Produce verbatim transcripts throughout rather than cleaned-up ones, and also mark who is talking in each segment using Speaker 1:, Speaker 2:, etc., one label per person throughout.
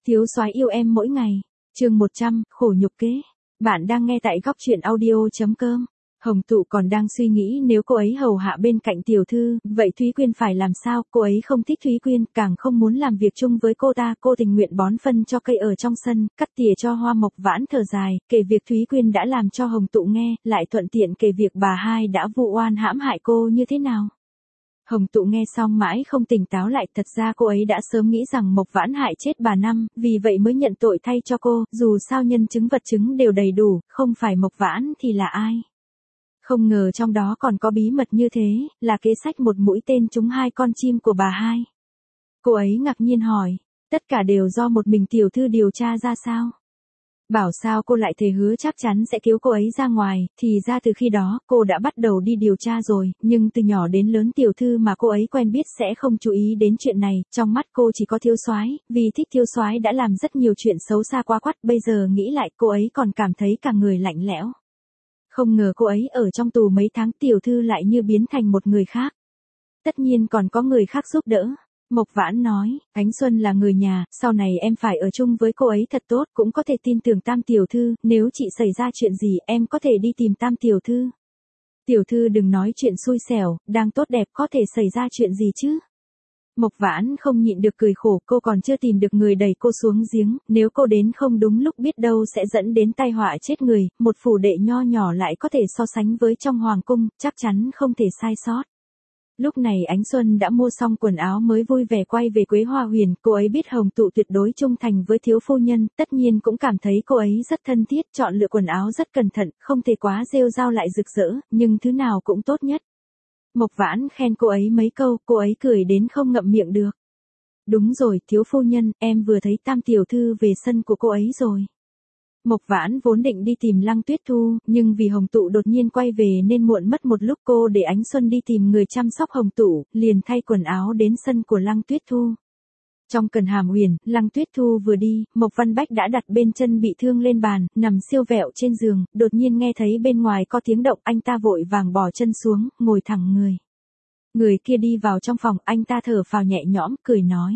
Speaker 1: Thiếu soái yêu em mỗi ngày. Chương một trăm, khổ nhục kế. Bạn đang nghe tại góc truyện audio.com. Hồng Tụ còn đang suy nghĩ nếu cô ấy hầu hạ bên cạnh tiểu thư, vậy Thúy Quyên phải làm sao? Cô ấy không thích Thúy Quyên, càng không muốn làm việc chung với cô ta. Cô tình nguyện bón phân cho cây ở trong sân, cắt tỉa cho hoa mộc. Vãn thở dài, kể việc Thúy Quyên đã làm cho Hồng Tụ nghe, lại thuận tiện kể việc bà hai đã vu oan hãm hại cô như thế nào. Hồng Tụ nghe xong mãi không tỉnh táo lại, thật ra cô ấy đã sớm nghĩ rằng Mộc Vãn hại chết bà Năm, vì vậy mới nhận tội thay cho cô, dù sao nhân chứng vật chứng đều đầy đủ, không phải Mộc Vãn thì là ai. Không ngờ trong đó còn có bí mật như thế, là kế sách một mũi tên trúng hai con chim của bà hai. Cô ấy ngạc nhiên hỏi, tất cả đều do một mình tiểu thư điều tra ra sao? Bảo sao cô lại thề hứa chắc chắn sẽ cứu cô ấy ra ngoài, thì ra từ khi đó, cô đã bắt đầu đi điều tra rồi, nhưng từ nhỏ đến lớn tiểu thư mà cô ấy quen biết sẽ không chú ý đến chuyện này, trong mắt cô chỉ có Thiếu soái, vì thích Thiếu soái đã làm rất nhiều chuyện xấu xa quá quắt, bây giờ nghĩ lại cô ấy còn cảm thấy cả người lạnh lẽo. Không ngờ cô ấy ở trong tù mấy tháng tiểu thư lại như biến thành một người khác. Tất nhiên còn có người khác giúp đỡ. Mộc Vãn nói, Ánh Xuân là người nhà, sau này em phải ở chung với cô ấy thật tốt, cũng có thể tin tưởng Tam tiểu thư, nếu chị xảy ra chuyện gì em có thể đi tìm Tam tiểu thư. Tiểu thư đừng nói chuyện xui xẻo, đang tốt đẹp có thể xảy ra chuyện gì chứ. Mộc Vãn không nhịn được cười khổ, cô còn chưa tìm được người đẩy cô xuống giếng, nếu cô đến không đúng lúc biết đâu sẽ dẫn đến tai họa chết người, một phủ đệ nho nhỏ lại có thể so sánh với trong hoàng cung, chắc chắn không thể sai sót. Lúc này Ánh Xuân đã mua xong quần áo mới vui vẻ quay về Quế Hoa Huyền, cô ấy biết Hồng Tụ tuyệt đối trung thành với thiếu phu nhân, tất nhiên cũng cảm thấy cô ấy rất thân thiết, chọn lựa quần áo rất cẩn thận, không thể quá rêu rao lại rực rỡ, nhưng thứ nào cũng tốt nhất. Mộc Vãn khen cô ấy mấy câu, cô ấy cười đến không ngậm miệng được. Đúng rồi, thiếu phu nhân, em vừa thấy Tam tiểu thư về sân của cô ấy rồi. Mộc Vãn vốn định đi tìm Lăng Tuyết Thu, nhưng vì Hồng Tụ đột nhiên quay về nên muộn mất một lúc, cô để Ánh Xuân đi tìm người chăm sóc Hồng Tụ, liền thay quần áo đến sân của Lăng Tuyết Thu. Trong Cần Hàm Huyền, Lăng Tuyết Thu vừa đi, Mộc Văn Bách đã đặt bên chân bị thương lên bàn, nằm siêu vẹo trên giường, đột nhiên nghe thấy bên ngoài có tiếng động, anh ta vội vàng bỏ chân xuống, ngồi thẳng người. Người kia đi vào trong phòng, anh ta thở phào nhẹ nhõm, cười nói.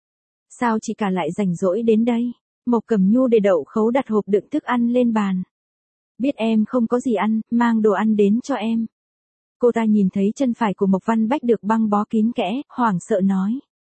Speaker 1: Sao chị cả lại rảnh rỗi đến đây? Mộc Cẩm Nhu để đậu khấu đặt hộp đựng thức ăn lên bàn. Biết em không có gì ăn, mang đồ ăn đến cho em. Cô ta nhìn thấy chân phải của Mộc Văn Bách được băng bó kín kẽ, hoảng sợ nói.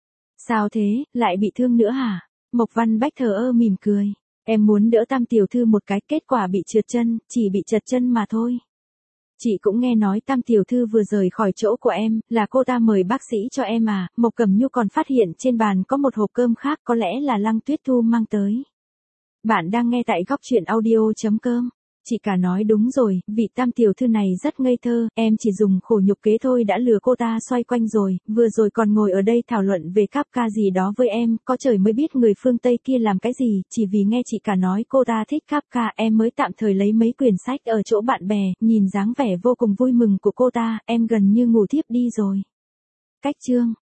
Speaker 1: Sao thế, lại bị thương nữa hả? Mộc Văn Bách thờ ơ mỉm cười. Em muốn đỡ Tam tiểu thư một cái, kết quả bị trượt chân, chỉ bị trật chân mà thôi. Chị cũng nghe nói Tam tiểu thư vừa rời khỏi chỗ của em, là cô ta mời bác sĩ cho em à. Mộc Cẩm Nhu còn phát hiện trên bàn có một hộp cơm khác, có lẽ là Lăng Tuyết Thu mang tới. Bạn đang nghe tại góc truyện audio.com. Chị cả nói đúng rồi, vị Tam tiểu thư này rất ngây thơ, em chỉ dùng khổ nhục kế thôi đã lừa cô ta xoay quanh rồi, vừa rồi còn ngồi ở đây thảo luận về Kafka gì đó với em, có trời mới biết người phương Tây kia làm cái gì, chỉ vì nghe chị cả nói cô ta thích Kafka em mới tạm thời lấy mấy quyển sách ở chỗ bạn bè, nhìn dáng vẻ vô cùng vui mừng của cô ta, em gần như ngủ thiếp đi rồi. Cách chương